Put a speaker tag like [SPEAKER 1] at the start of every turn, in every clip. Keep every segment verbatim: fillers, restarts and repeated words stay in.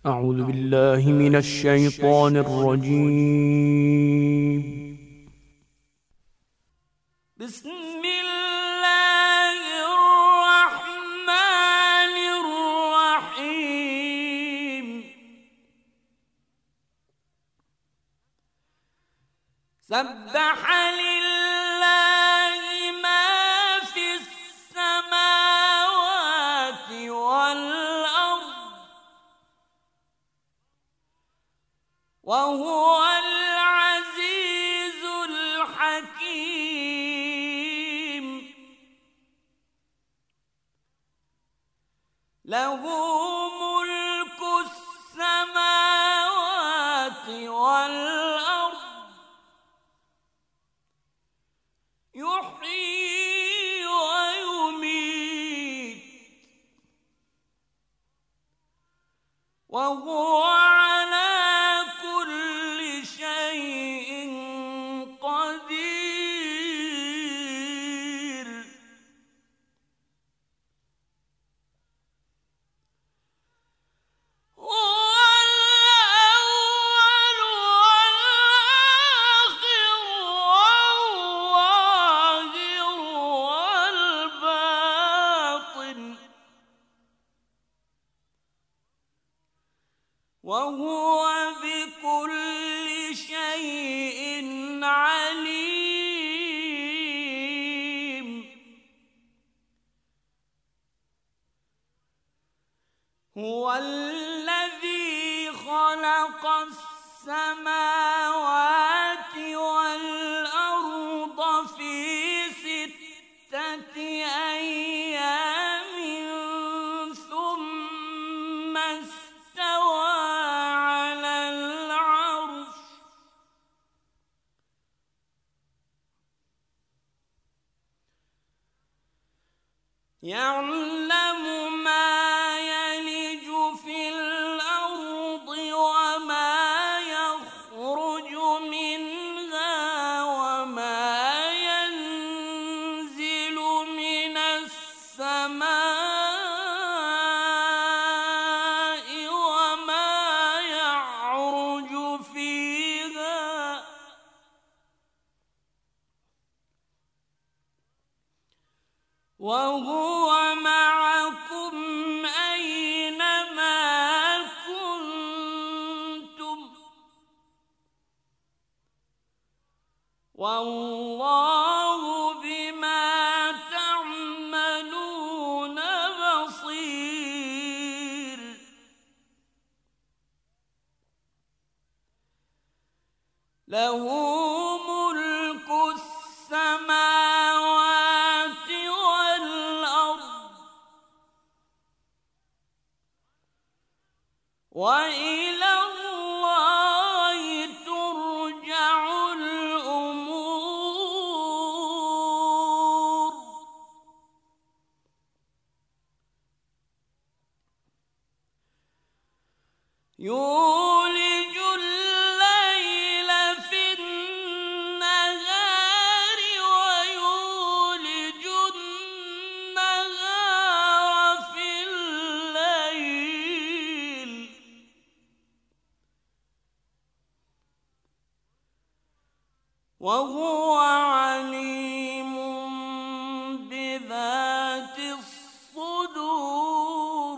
[SPEAKER 1] أعوذ بالله من الشيطان الرجيم.
[SPEAKER 2] بسم الله الرحمن الرحيم. سبح لله ما في السماوات والأرض وهو العزيز الحكيم. له ملك السماوات والأرض يحيي ويميت وهو على كل شيء قدير. هو الأول والآخر والظاهر والباطن وهو بكل شيء عليم. هو الذي خلق السماوات والأرض في ستة أيام ثم استوى على العرش يعلم ما يلج في الأرض وما يخرج منها وما ينزل من السماء وما يعرج فيها وهو معكم أينما كنتم والله بما تعملون بصير. له ملك السماوات والأرض وإلى الله ترجع الأمور. يولج الليل في النهار ويولج النهار في الليل وهو عليم بذات الصدور.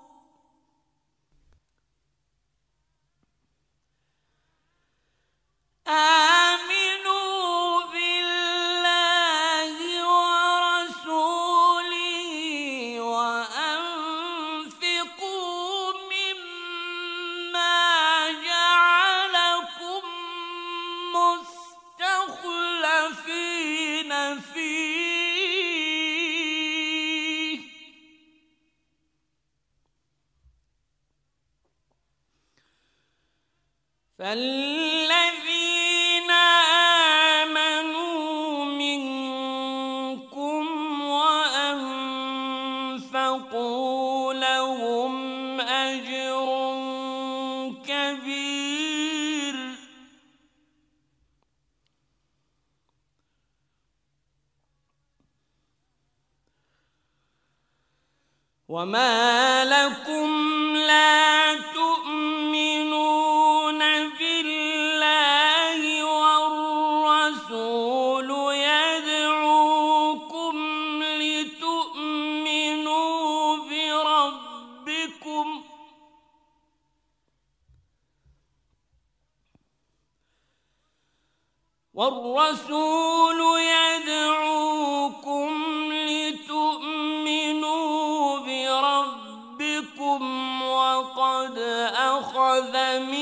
[SPEAKER 2] آمنوا بالله ورسوله وأنفقوا مما جعلكم مستخلفين فيه فالذين آمنوا منكم وأنفقوا لهم أجر كبير. وما لكم لا تؤمنون والرسول يدعوكم لتؤمنوا بربكم وقد أخذ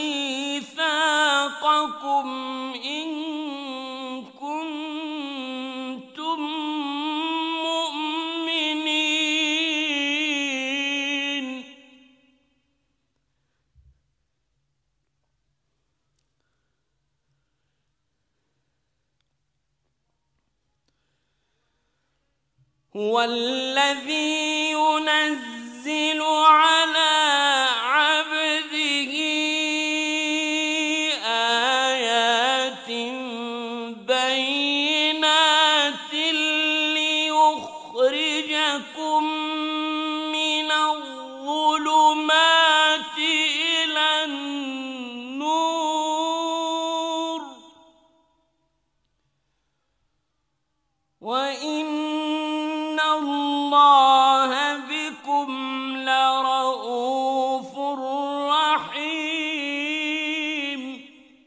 [SPEAKER 2] ميثاقكم إن كنتم مؤمنين. هو الذي ينزل على عبده آيات بينات ليخرجكم من الظلمات إلى النور وإن الله بكم لرؤوف رحيم.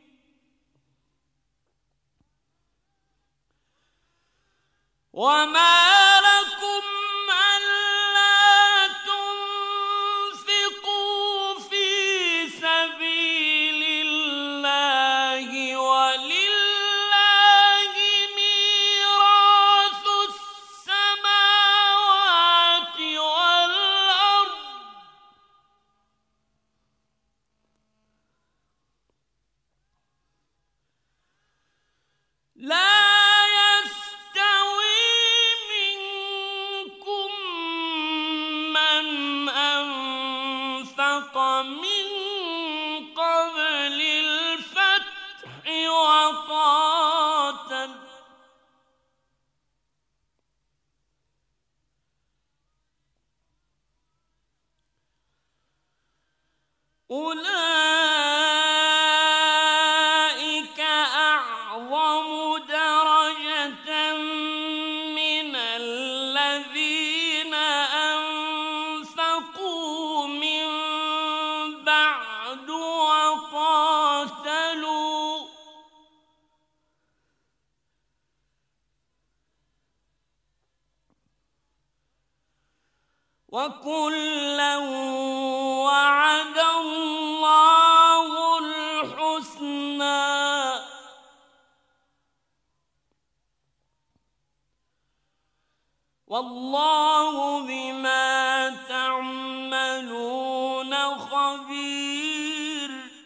[SPEAKER 2] وما لكم ألا تنفقوا في سبيل الله ولله ميراث السماوات والأرض لا يستوي منكم من أنفق من قبل الفتح وقاتل أولئك أعظم درجة من الذين أنفقوا من بعد وقاتلوا وكلا وعد الله الحسنى والله بما تعملون خبير.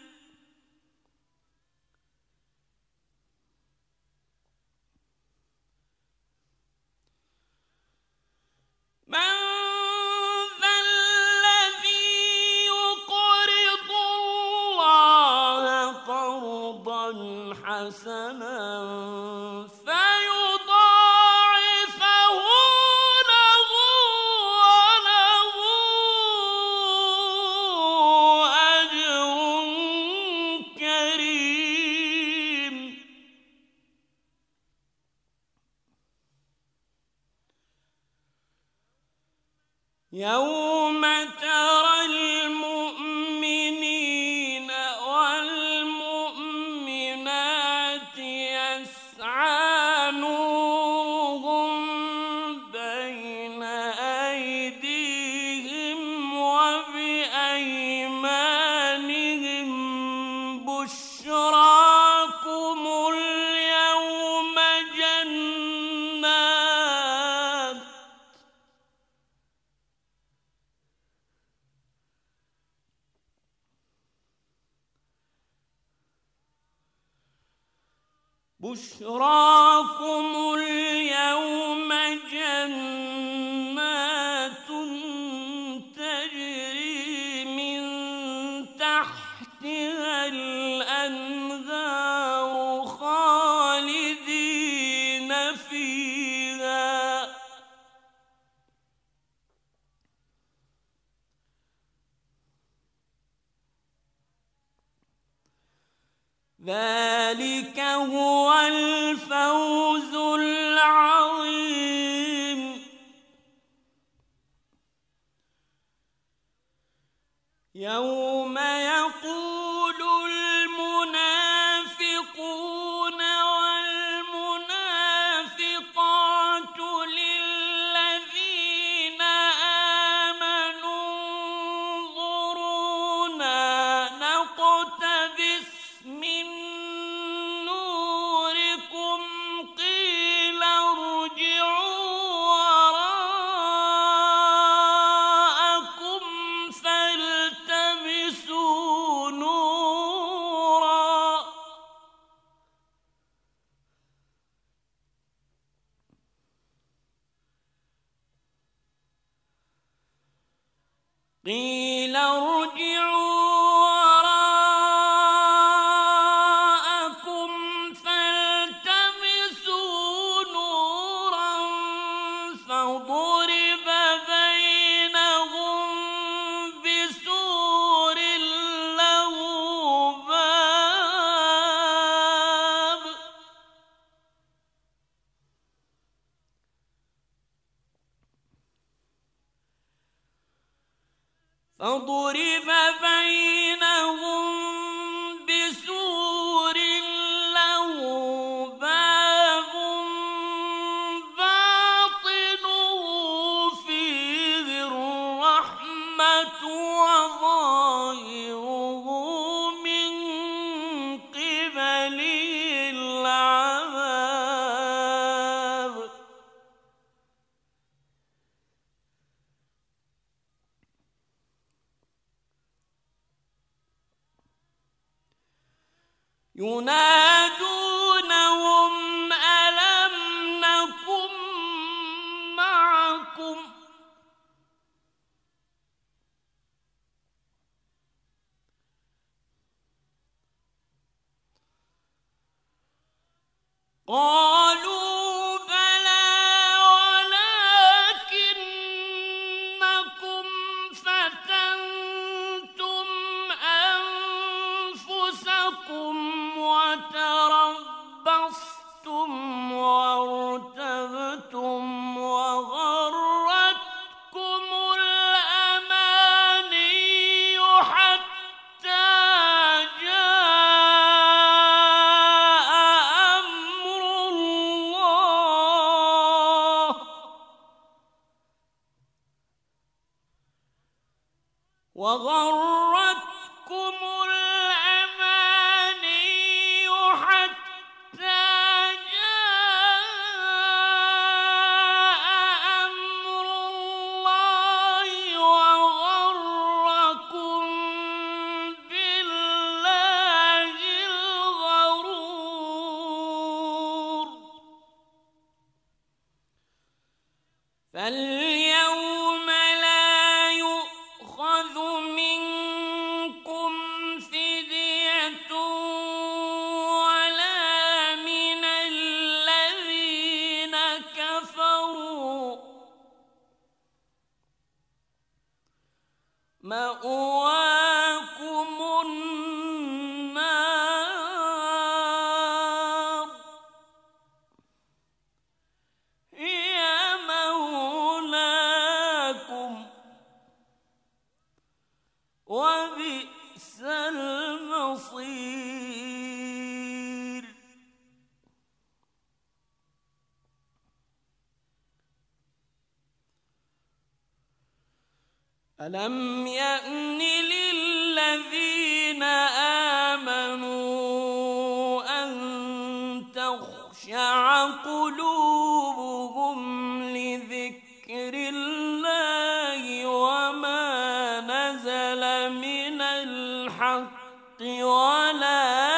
[SPEAKER 2] من ذا الذي يقرض الله قرضا حسنا فيضاعفه له وله أجر كريم. يوم ترى المؤمنين والمؤمنات يسعى نورهم بين أيديهم وبأيمانهم بشراكم اليوم جنات بشراكم اليوم جنات تجري من تحتها الأنهار خالدين فيها ذلك هو الفوز العظيم. يوم يقول المنافقون والمنافقات ينادونهم ألم نكن معكم قالوا بلى ولكنكم فتنتم أنفسكم وتربصتم وارتبتم وغرتكم الأماني حتى جاء أمر الله وغرتكم الأماني حتى جاء أمر الله وغركم بالله الغرور فاليوم لا يؤخذ منكم فدية ولا من الذين كفروا مأواكم النار هي مولاكم وبئس المصير ألم يأن للذين آمنوا أن تخشع قلوبهم لذكر الله وما نزل من الحق ولا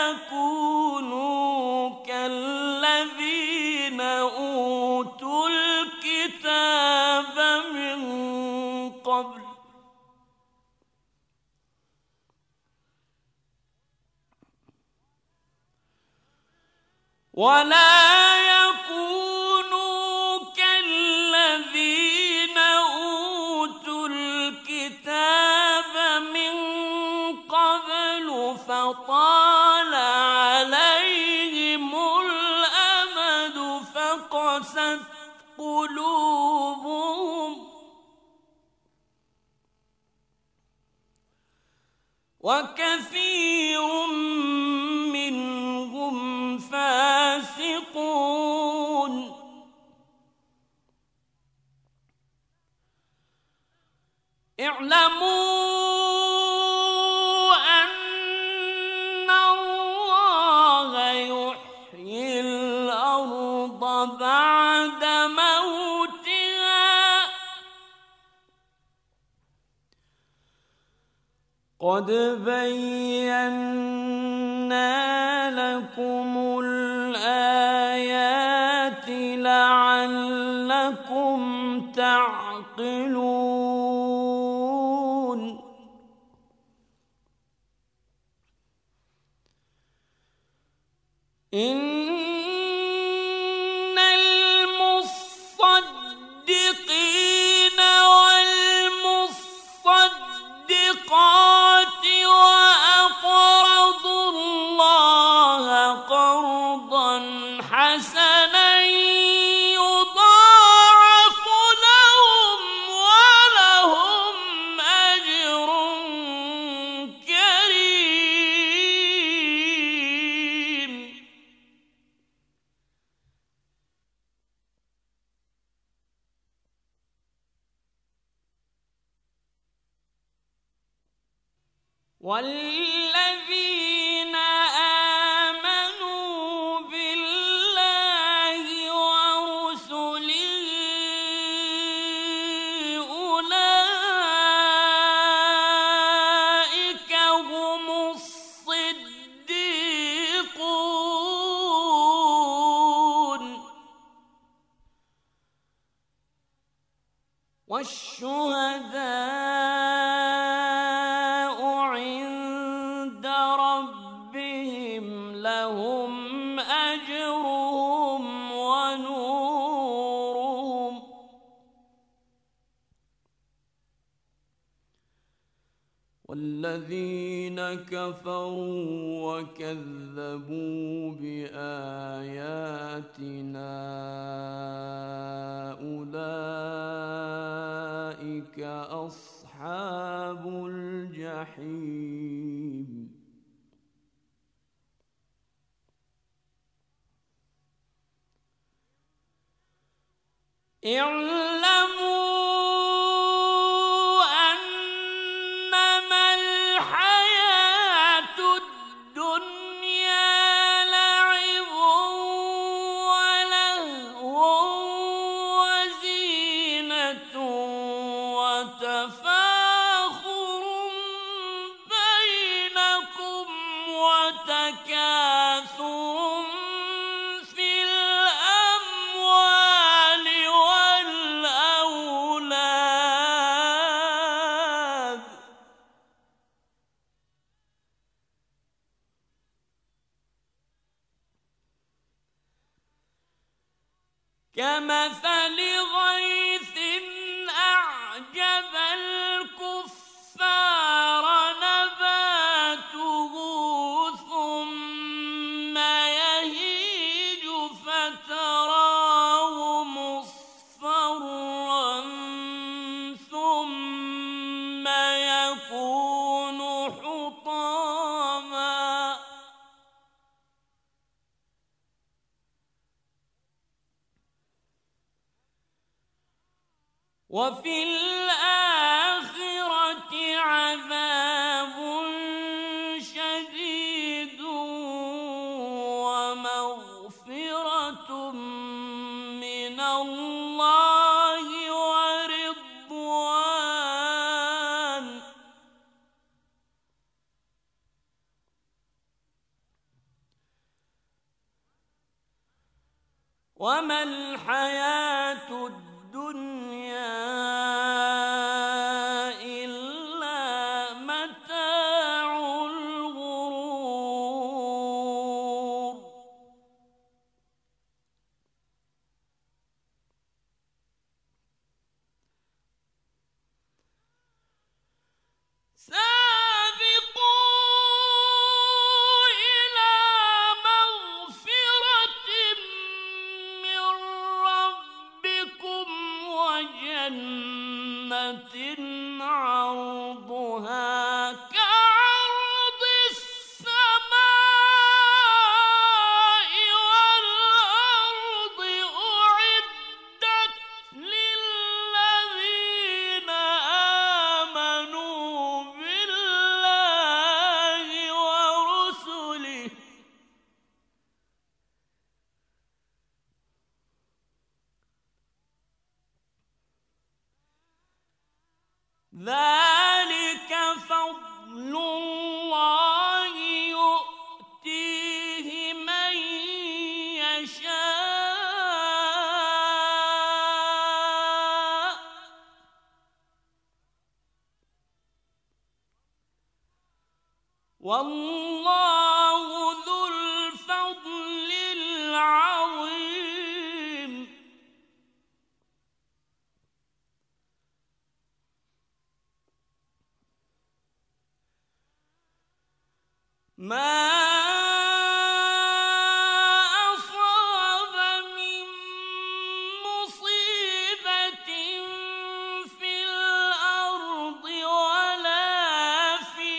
[SPEAKER 2] يكونوا كالذين أوتوا الكتاب من قبل ولا يكونوا كالذين أوتوا الكتاب من قبل فطال عليهم الأمد فقست قلوبهم وكثير منهم فاسقون اعلموا أن الله يحيي الأرض بعد موتها قد بينا لكم الآيات لعلكم تعقلون إن المصدقين والمصدقات وأقرضوا الله قرضا حسنا يضاعف لهم ولهم أجر كريم والذين آمنوا بالله ورسله أولئك هم الصديقون والشهداء عند ربهم لهم أجرهم ونورهم والذين كفروا وكذبوا بآياتنا أولئك أصحاب الجحيم. اعلموا كمثل غيث أعجب الكفار نباته ثم يهيج فتراه مصفرا ثم يكون حطاما وفي الآخرة عذاب شديد ومغفرة من الله ورضوان وما الحياة الدنيا إلا متاع الغرور. سابقوا إلى مغفرة من ربكم وجنة عرضها كعرض السماء والأرض أعدت للذين آمنوا بالله ورسله ذلك فضل الله يؤتيه من يشاء والله ذو الفضل العظيم. ما أصاب من مصيبة في الأرض ولا في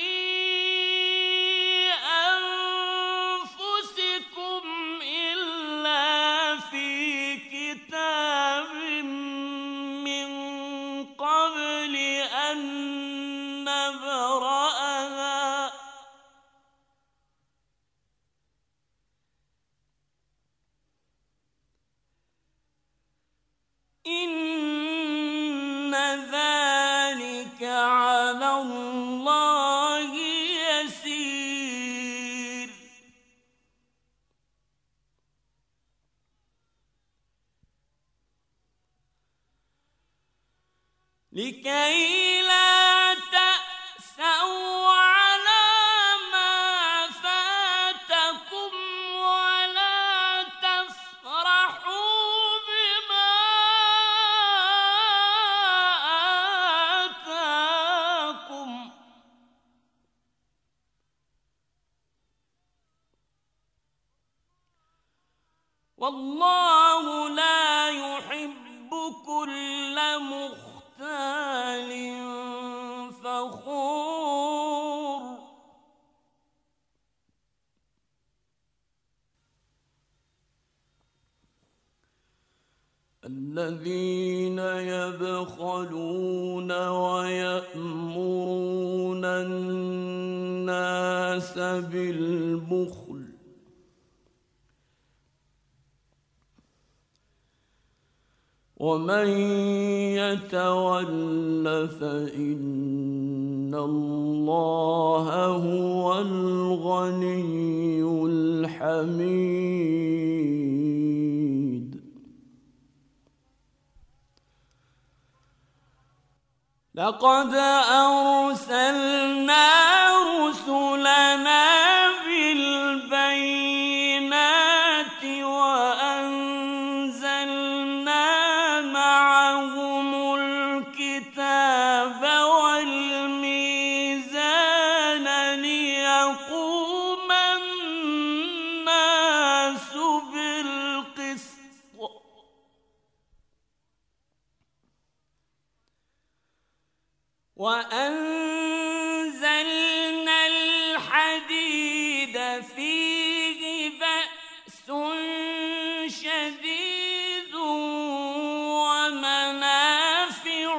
[SPEAKER 2] أنفسكم إلا في كتاب من قبل أن نبرأها إن ذلك على الله يسير. لكي لا تأسوا على ما فاتكم ولا تفرحوا بما آتاكم والله لا يحب كل مختال فخور. الذين يبخلون ويأمرون الناس بالبخل ومن يتول فإن الله هو الغني الحميد. لقد أرسلنا رسلنا بالبينات وأنزلنا معهم الكتاب والميزان ليقوم الناس بالقسط وأنزلنا الحديد فيه بأس شديد ومنافع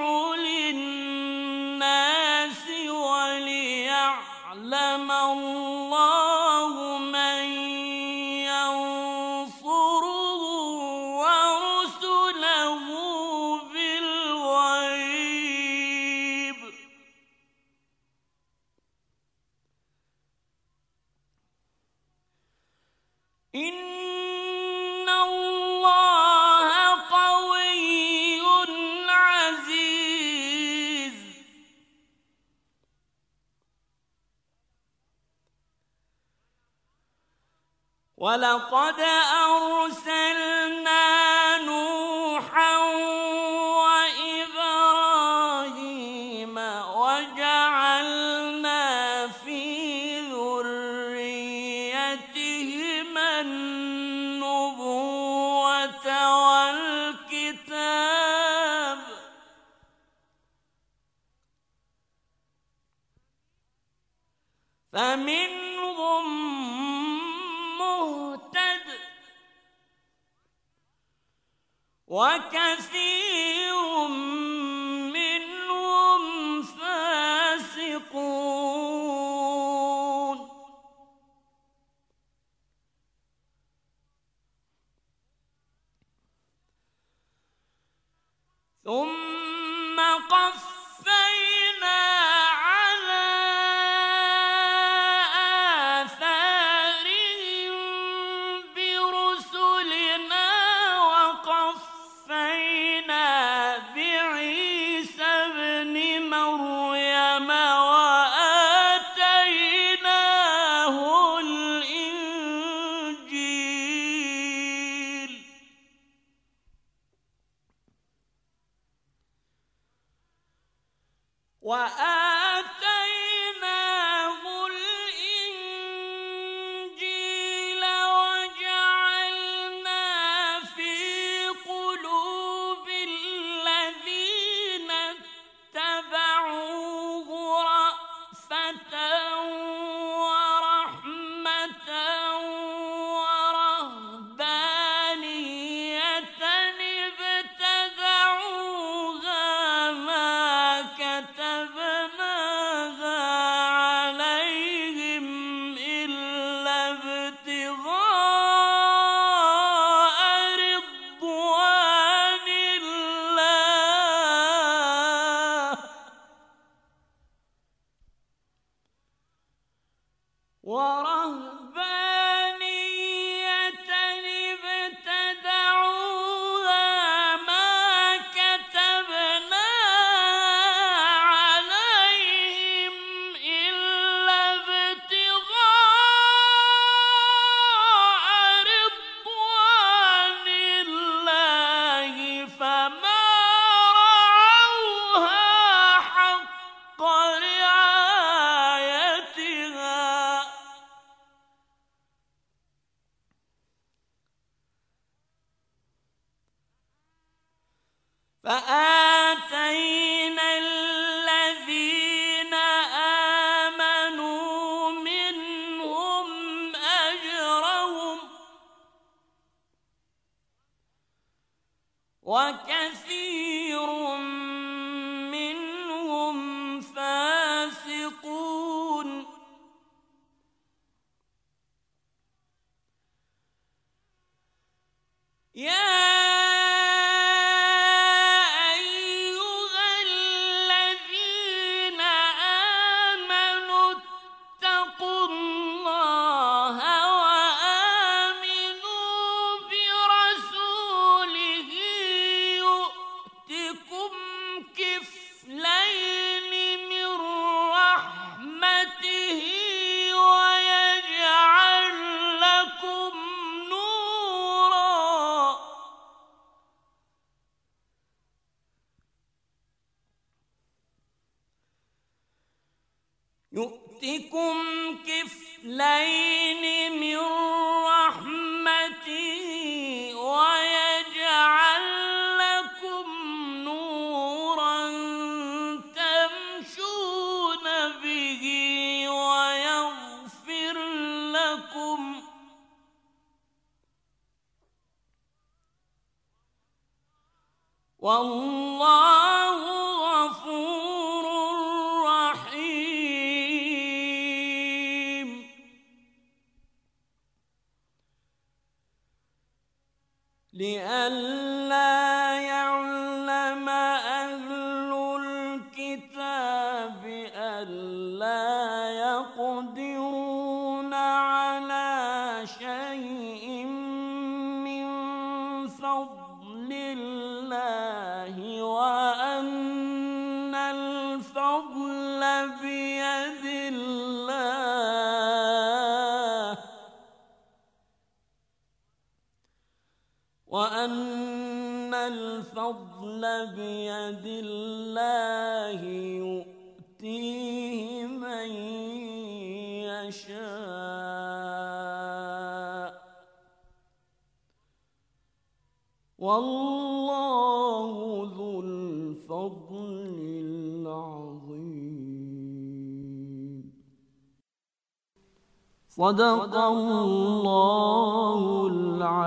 [SPEAKER 2] للناس وليعلم الله من ينصره ورسله بالغيب إن الله قوي عزيز. ولقد أرسلنا نوحا وإبراهيم وجعلنا في ذريتهما النبوة والكتاب فمنهم مهتد وكثير منهم فاسقون. ثم قفينا على آثارهم برسلنا وقفينا بعيسى ابن مريم وآتيناه الإنجيل وآتيناه الإنجيل وجعلنا في قلوب الذين اتبعوه رأفة ورحمة ورهبانية ابتدعوها ما كتبناها عليهم إلا ابتغاء رضوان الله ورهبانية ابتدعوها ما كتبناها وكثير منهم فاسقون يا يؤتكم كفلين من رحمته ويجعل لكم نورا تمشون به ويغفر لكم والله غفور رحيم لئلا يعلم أهل الكتاب ألا يقدرون على شيء من فضل الله وأن الفضل بيد الله وأن الفضل بيد الله يؤتيه من يشاء والله ذو الفضل العظيم. صدق الله العظيم.